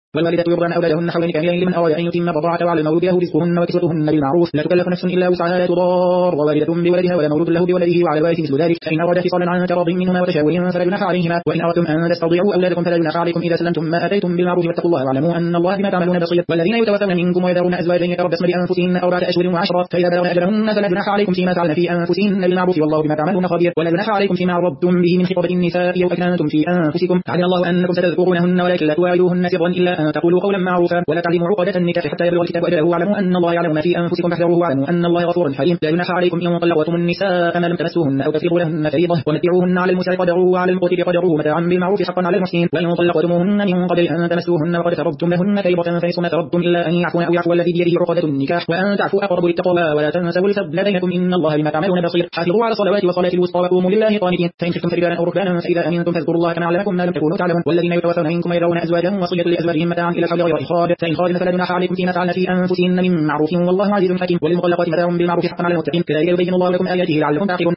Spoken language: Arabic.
والوالدات يرضعن أولادهن حولين كاملين لمن أراد أن يتم الرضاعة، وعلى المولود له رزقهن وكسوتهن بالمعروف، لا تكلف نفس إلا وسعها، لا تضار والدة بولدها ولا مولود له بولده، وعلى الوارث مثل ذلك، فإن أرادا فصالا عن تراض منهما وتشاور فلا جناح عليهما، وإن أردتم أن تسترضعوا أولادكم فلا جناح عليكم إذا سلمتم ما آتيتم بالمعروف، واتقوا الله واعلموا أن الله بما تعملون بصير. والذين يتوفون منكم ويذرون أزواجا يتربصن بأنفسهن 4 أشهر و10، فإذا بلغن أجلهن فلا جناح عليكم فيما فعلن في أنفسهن بالمعروف، والله بما تعملون خبير. ولا جناح عليكم فيما عرضتم به من خطبة النساء أو أكننتم في أنفسكم، علم الله أنكم ستذكرونهن ولكن لا تواعدوهن سرا إلا أن تقولوا قولا معروفا، ولا تعلموا عقدة النكاح حتى يبلغ الكتاب أجله، واعلموا أن الله يعلم ما في أنفسكم فاحذروه، واعلموا أن الله غفور حليم. لا جناح عليكم إن طلقتم النساء ما لم تمسوهن أو تفرضوا لهن فريضة، ومتعوهن على المسع قدره وعلى المقتر قدره متاعا بالمعروف حقا على المحسنين. وإن طلقتموهن من قبل أن تمسوهن وقد فرضتم لهن فريضة فنصف ما فرضتم إلا أن يعفون أو يعفو الذي بيده عقدة النكاح، وأن تعفوا أقرب للتقوى، ولا تنسوا الفضل بينكم إن الله بما تعملون بصير. حافظوا على الصلوات وصلاة الوسطى وقوموا لله قانتين، فإن خفتم فرجالا أو ركبانا فإذا أمنتم فاذكروا الله كما علمكم ما لم تكونوا تعلمون. والذين يتوفون منكم ويذرون أزواجا وصية لأزواجهم متاعا إلى الحول غير إخراج، فإن خرجن فلا جناح عليكم فيما فعلن في أنفسهن من معروف، والله عزيز حكيم. وللمطلقات متاع بالمعروف حقا على المتقين، كذلك يبين الله لكم آياته لعلكم تعقلون.